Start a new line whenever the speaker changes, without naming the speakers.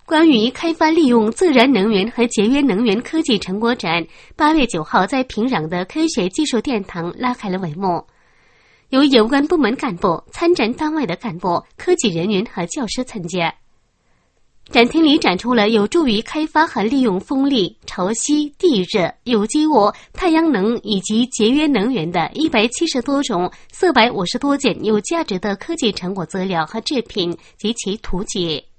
关于开发利用自然能源和节约能源科技成果展8月9号在平壤的科学技术殿堂拉开了帷幕。由有关部门干部、参展单位的干部、科技人员和教师参加。展厅里展出了有助于开发和利用风力、潮汐、地热、有机物、太阳能以及节约能源的170多种、450多件有价值的科技成果资料和制品及其图解。